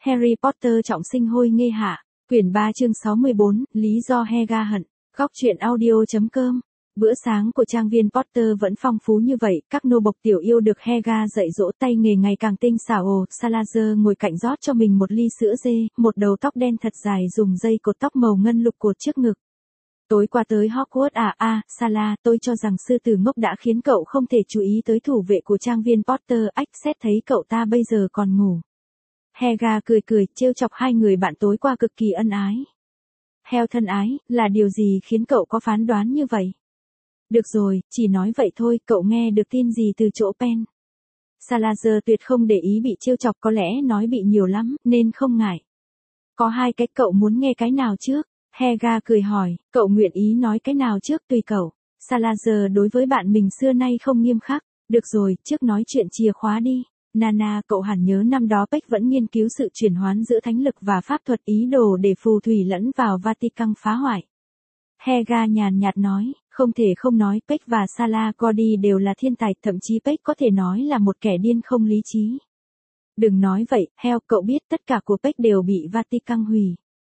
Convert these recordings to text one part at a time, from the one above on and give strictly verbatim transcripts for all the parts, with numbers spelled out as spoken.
Harry Potter trọng sinh hôi nghê hạ, quyển ba chương sáu mươi bốn, lý do Helga hận. Góc truyện audio.com. Bữa sáng của trang viên Potter vẫn phong phú như vậy, các nô bộc tiểu yêu được Helga dạy dỗ tay nghề ngày càng tinh xảo. Ồ, Salazar ngồi cạnh rót cho mình một ly sữa dê, một đầu tóc đen thật dài dùng dây cột tóc màu ngân lục cột trước ngực. Tối qua tới Hogwarts à à, Sala, tôi cho rằng sư tử ngốc đã khiến cậu không thể chú ý tới thủ vệ của trang viên Potter. Ách, xét thấy cậu ta bây giờ còn ngủ. Helga cười cười, trêu chọc hai người bạn tối qua cực kỳ ân ái. Heo thân ái, là điều gì khiến cậu có phán đoán như vậy? Được rồi, chỉ nói vậy thôi, cậu nghe được tin gì từ chỗ Pen? Salazar tuyệt không để ý bị trêu chọc, có lẽ nói bị nhiều lắm, nên không ngại. Có hai cái, cậu muốn nghe cái nào trước? Helga cười hỏi, cậu nguyện ý nói cái nào trước tùy cậu. Salazar đối với bạn mình xưa nay không nghiêm khắc. Được rồi, trước nói chuyện chìa khóa đi. Nana, cậu hẳn nhớ năm đó Peck vẫn nghiên cứu sự chuyển hoán giữa thánh lực và pháp thuật, ý đồ để phù thủy lẫn vào Vatican phá hoại. Helga nhàn nhạt nói, không thể không nói, Peck và Sala Cody đều là thiên tài, thậm chí Peck có thể nói là một kẻ điên không lý trí. Đừng nói vậy, Heo, cậu biết tất cả của Peck đều bị Vatican hủy.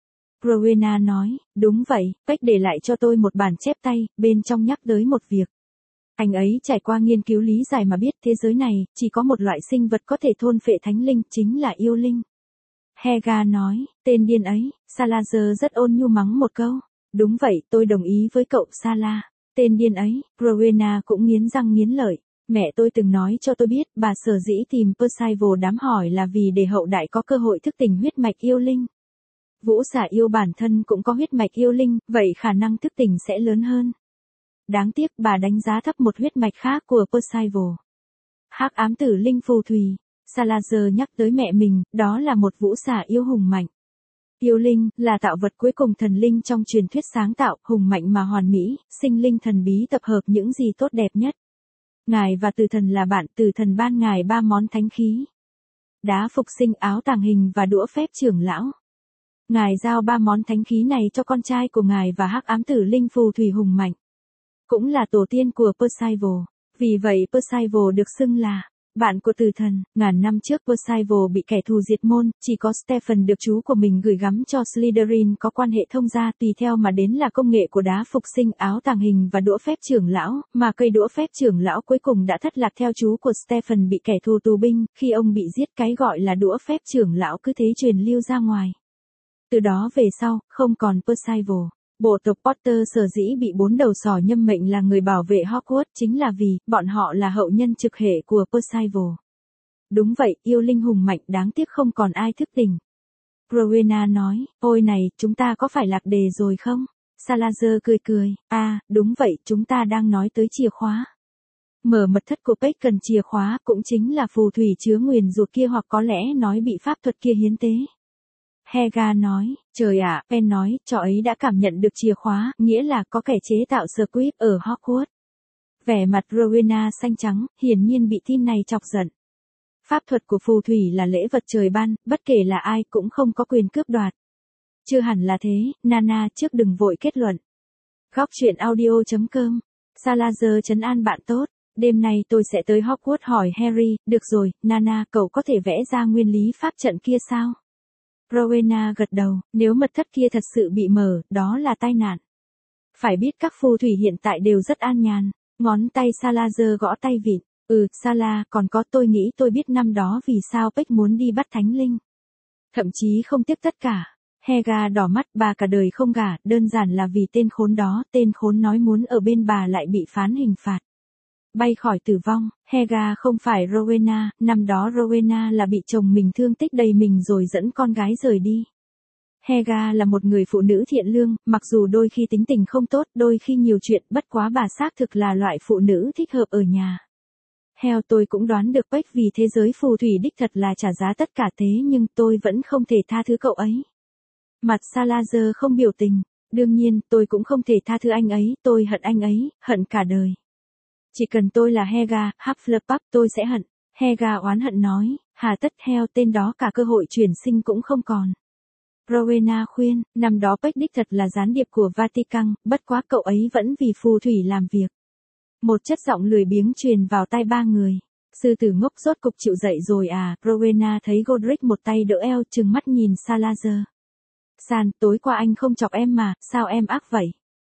Rowena nói, đúng vậy, Peck để lại cho tôi một bản chép tay, bên trong nhắc tới một việc. Anh ấy trải qua nghiên cứu lý giải mà biết thế giới này, chỉ có một loại sinh vật có thể thôn phệ thánh linh, chính là yêu linh. Helga nói, tên điên ấy. Salazar rất ôn nhu mắng một câu. Đúng vậy, tôi đồng ý với cậu Sala. Tên điên ấy. Rowena cũng nghiến răng nghiến lợi. Mẹ tôi từng nói cho tôi biết, bà sở dĩ tìm Percival đám hỏi là vì để hậu đại có cơ hội thức tỉnh huyết mạch yêu linh. Vũ xà yêu bản thân cũng có huyết mạch yêu linh, vậy khả năng thức tỉnh sẽ lớn hơn. Đáng tiếc bà đánh giá thấp một huyết mạch khác của Percival. Hắc ám tử linh phù thủy. Salazar nhắc tới mẹ mình, đó là một vũ xà yêu hùng mạnh. Yêu linh là tạo vật cuối cùng thần linh trong truyền thuyết sáng tạo, hùng mạnh mà hoàn mỹ, sinh linh thần bí tập hợp những gì tốt đẹp nhất. Ngài và tử thần là bạn, tử thần ban ngài ba món thánh khí. Đá phục sinh, áo tàng hình và đũa phép trưởng lão. Ngài giao ba món thánh khí này cho con trai của ngài và hắc ám tử linh phù thủy hùng mạnh. Cũng là tổ tiên của Percival. Vì vậy Percival được xưng là bạn của tử thần. Ngàn năm trước Percival bị kẻ thù diệt môn, chỉ có Stephen được chú của mình gửi gắm cho Slytherin có quan hệ thông gia, tùy theo mà đến là công nghệ của đá phục sinh, áo tàng hình và đũa phép trưởng lão, mà cây đũa phép trưởng lão cuối cùng đã thất lạc theo chú của Stephen bị kẻ thù tù binh, khi ông bị giết cái gọi là đũa phép trưởng lão cứ thế truyền lưu ra ngoài. Từ đó về sau, không còn Percival. Bộ tộc Potter sở dĩ bị bốn đầu sỏ nhâm mệnh là người bảo vệ Hogwarts chính là vì bọn họ là hậu nhân trực hệ của Percival. Đúng vậy, yêu linh hùng mạnh, đáng tiếc không còn ai thức tỉnh. Rowena nói, ôi này, chúng ta có phải lạc đề rồi không? Salazar cười cười, à, đúng vậy, chúng ta đang nói tới chìa khóa. Mở mật thất của Peck cần chìa khóa, cũng chính là phù thủy chứa nguyền rủa kia, hoặc có lẽ nói bị pháp thuật kia hiến tế. Helga nói, trời ạ, Pen nói, trò ấy đã cảm nhận được chìa khóa, nghĩa là có kẻ chế tạo Squib ở Hogwarts. Vẻ mặt Rowena xanh trắng, hiển nhiên bị tin này chọc giận. Pháp thuật của phù thủy là lễ vật trời ban, bất kể là ai cũng không có quyền cướp đoạt. Chưa hẳn là thế, Nana, trước đừng vội kết luận. Góc truyện audio.com. Salazar trấn an bạn tốt. Đêm nay tôi sẽ tới Hogwarts hỏi Harry, được rồi, Nana, cậu có thể vẽ ra nguyên lý pháp trận kia sao? Rowena gật đầu, nếu mật thất kia thật sự bị mở, đó là tai nạn. Phải biết các phù thủy hiện tại đều rất an nhàn. Ngón tay Salazar gõ tay vịn. Ừ, Sala, còn có, tôi nghĩ tôi biết năm đó vì sao Peck muốn đi bắt thánh linh. Thậm chí không tiếc tất cả. Helga đỏ mắt, bà cả đời không gả, đơn giản là vì tên khốn đó, tên khốn nói muốn ở bên bà lại bị phán hình phạt. Bay khỏi tử vong. Helga không phải Rowena, năm đó Rowena là bị chồng mình thương tích đầy mình rồi dẫn con gái rời đi. Helga là một người phụ nữ thiện lương, mặc dù đôi khi tính tình không tốt, đôi khi nhiều chuyện, bất quá bà xác thực là loại phụ nữ thích hợp ở nhà. Heo, tôi cũng đoán được Peck vì thế giới phù thủy đích thật là trả giá tất cả, thế nhưng tôi vẫn không thể tha thứ cậu ấy. Mặt Salazar không biểu tình. Đương nhiên, tôi cũng không thể tha thứ anh ấy, tôi hận anh ấy, hận cả đời. Chỉ cần tôi là Helga, Hufflepuff, tôi sẽ hận. Helga oán hận nói, hà tất, Heo, tên đó cả cơ hội chuyển sinh cũng không còn. Rowena khuyên, năm đó Peck đích thật là gián điệp của Vatican, bất quá cậu ấy vẫn vì phù thủy làm việc. Một chất giọng lười biếng truyền vào tai ba người. Sư tử ngốc rốt cục chịu dậy rồi à, Rowena thấy Godric một tay đỡ eo trừng mắt nhìn Salazar. San, tối qua anh không chọc em mà, sao em ác vậy?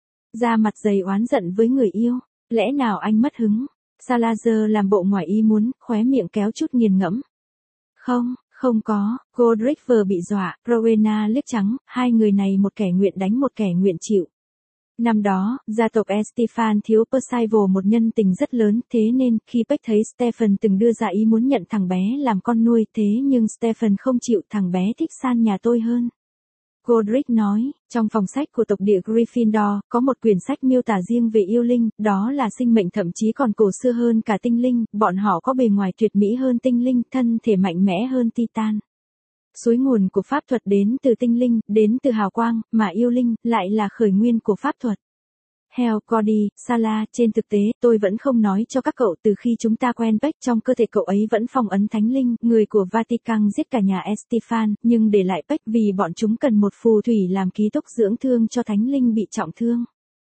Ra mặt dày oán giận với người yêu, lẽ nào anh mất hứng? Salazar làm bộ ngoài ý muốn, khóe miệng kéo chút nghiền ngẫm. Không, không có, Godric vừa bị dọa, Rowena liếc trắng, hai người này một kẻ nguyện đánh một kẻ nguyện chịu. Năm đó, gia tộc Estefan thiếu Percival một nhân tình rất lớn, thế nên, khi Peck thấy Stephen từng đưa ra ý muốn nhận thằng bé làm con nuôi, thế nhưng Stephen không chịu, thằng bé thích San nhà tôi hơn. Godric nói, trong phòng sách của tộc địa Gryffindor, có một quyển sách miêu tả riêng về yêu linh, đó là sinh mệnh thậm chí còn cổ xưa hơn cả tinh linh, bọn họ có bề ngoài tuyệt mỹ hơn tinh linh, thân thể mạnh mẽ hơn Titan. Suối nguồn của pháp thuật đến từ tinh linh, đến từ hào quang, mà yêu linh lại là khởi nguyên của pháp thuật. Hell, Cody, Sala, trên thực tế, tôi vẫn không nói cho các cậu từ khi chúng ta quen Peck, trong cơ thể cậu ấy vẫn phong ấn thánh linh, người của Vatican giết cả nhà Estefan, nhưng để lại Peck vì bọn chúng cần một phù thủy làm ký túc dưỡng thương cho thánh linh bị trọng thương.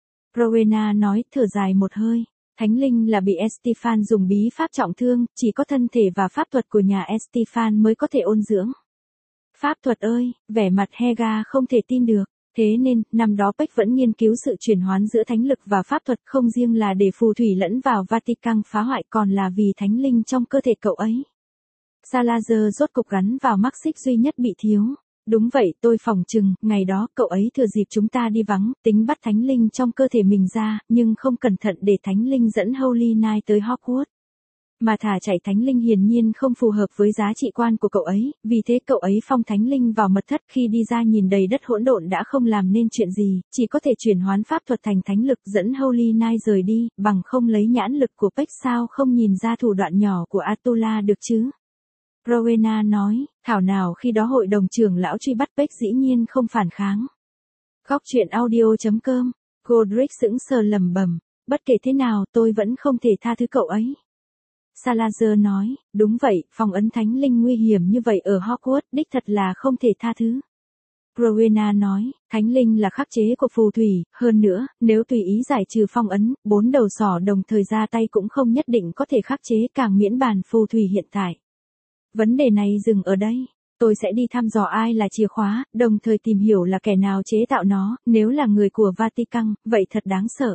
Rowena nói, thở dài một hơi. Thánh linh là bị Estefan dùng bí pháp trọng thương, chỉ có thân thể và pháp thuật của nhà Estefan mới có thể ôn dưỡng. Pháp thuật ơi, vẻ mặt Helga không thể tin được. Thế nên, năm đó Peck vẫn nghiên cứu sự chuyển hoán giữa thánh lực và pháp thuật, không riêng là để phù thủy lẫn vào Vatican phá hoại, còn là vì thánh linh trong cơ thể cậu ấy. Salazar rốt cục gắn vào mắc xích duy nhất bị thiếu. Đúng vậy, tôi phỏng chừng, ngày đó cậu ấy thừa dịp chúng ta đi vắng, tính bắt thánh linh trong cơ thể mình ra, nhưng không cẩn thận để thánh linh dẫn Holy Knight tới Hogwarts. Mà thả chạy thánh linh hiển nhiên không phù hợp với giá trị quan của cậu ấy, vì thế cậu ấy phong thánh linh vào mật thất, khi đi ra nhìn đầy đất hỗn độn đã không làm nên chuyện gì, chỉ có thể chuyển hoán pháp thuật thành thánh lực dẫn Holy Knight rời đi, bằng không lấy nhãn lực của Peck sao không nhìn ra thủ đoạn nhỏ của Atula được chứ. Rowena nói, thảo nào khi đó hội đồng trưởng lão truy bắt Peck dĩ nhiên không phản kháng. Góc truyện audio chấm com, Godric sững sờ lẩm bẩm, bất kể thế nào tôi vẫn không thể tha thứ cậu ấy. Salazar nói, đúng vậy, phong ấn thánh linh nguy hiểm như vậy ở Hogwarts, đích thật là không thể tha thứ. Rowena nói, thánh linh là khắc chế của phù thủy, hơn nữa, nếu tùy ý giải trừ phong ấn, bốn đầu sỏ đồng thời ra tay cũng không nhất định có thể khắc chế, càng miễn bàn phù thủy hiện tại. Vấn đề này dừng ở đây. Tôi sẽ đi thăm dò ai là chìa khóa, đồng thời tìm hiểu là kẻ nào chế tạo nó, nếu là người của Vatican, vậy thật đáng sợ.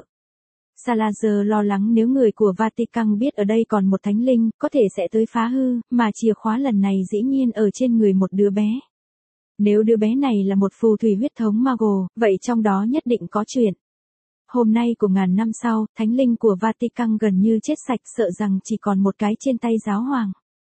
Salazar lo lắng nếu người của Vatican biết ở đây còn một thánh linh, có thể sẽ tới phá hư, mà chìa khóa lần này dĩ nhiên ở trên người một đứa bé. Nếu đứa bé này là một phù thủy huyết thống Mago, vậy trong đó nhất định có chuyện. Hôm nay của ngàn năm sau, thánh linh của Vatican gần như chết sạch, sợ rằng chỉ còn một cái trên tay giáo hoàng.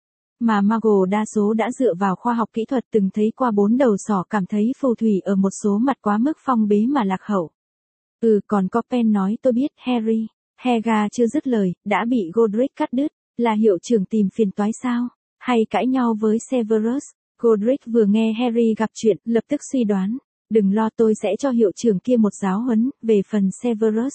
Mà Mago đa số đã dựa vào khoa học kỹ thuật từng thấy qua bốn đầu sỏ, cảm thấy phù thủy ở một số mặt quá mức phong bế mà lạc hậu. Ừ, còn có Pen nói tôi biết, Harry. Helga chưa dứt lời, đã bị Godric cắt đứt. Là hiệu trưởng tìm phiền toái sao? Hay cãi nhau với Severus? Godric vừa nghe Harry gặp chuyện, lập tức suy đoán. Đừng lo, tôi sẽ cho hiệu trưởng kia một giáo huấn, về phần Severus.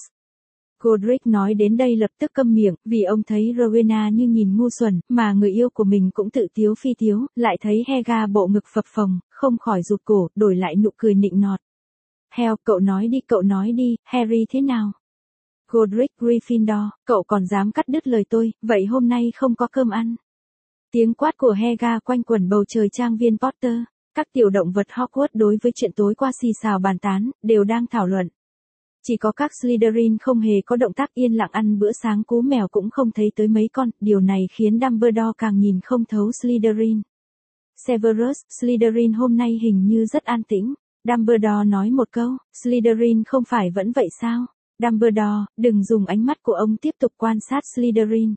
Godric nói đến đây lập tức câm miệng, vì ông thấy Rowena như nhìn ngu xuẩn, mà người yêu của mình cũng tự tiếu phi tiếu, lại thấy Helga bộ ngực phập phồng, không khỏi rụt cổ, đổi lại nụ cười nịnh nọt. Hell, cậu nói đi, cậu nói đi, Harry thế nào? Godric Gryffindor, cậu còn dám cắt đứt lời tôi, vậy hôm nay không có cơm ăn. Tiếng quát của Helga quanh quẩn bầu trời trang viên Potter, các tiểu động vật Hogwarts đối với chuyện tối qua xì xào bàn tán, đều đang thảo luận. Chỉ có các Slytherin không hề có động tác yên lặng ăn bữa sáng, cú mèo cũng không thấy tới mấy con, điều này khiến Dumbledore càng nhìn không thấu Slytherin. Severus, Slytherin hôm nay hình như rất an tĩnh. Dumbledore nói một câu, Slytherin không phải vẫn vậy sao? Dumbledore, đừng dùng ánh mắt của ông tiếp tục quan sát Slytherin.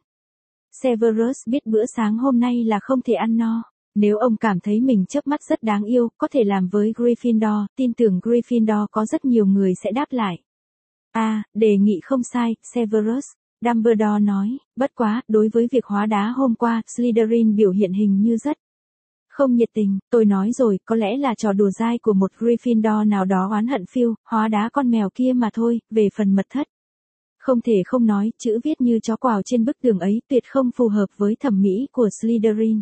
Severus biết bữa sáng hôm nay là không thể ăn no. Nếu ông cảm thấy mình chớp mắt rất đáng yêu, có thể làm với Gryffindor, tin tưởng Gryffindor có rất nhiều người sẽ đáp lại. À, đề nghị không sai, Severus. Dumbledore nói, bất quá, đối với việc hóa đá hôm qua, Slytherin biểu hiện hình như rất không nhiệt tình. Tôi nói rồi, có lẽ là trò đùa dai của một Gryffindor nào đó oán hận phiêu, hóa đá con mèo kia mà thôi. Về phần mật thất, không thể không nói, chữ viết như chó quào trên bức tường ấy tuyệt không phù hợp với thẩm mỹ của Slytherin.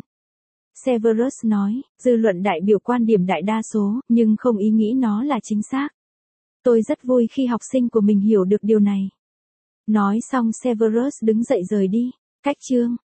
Severus nói, dư luận đại biểu quan điểm đại đa số, nhưng không ý nghĩ nó là chính xác. Tôi rất vui khi học sinh của mình hiểu được điều này. Nói xong Severus đứng dậy rời đi. Cách chương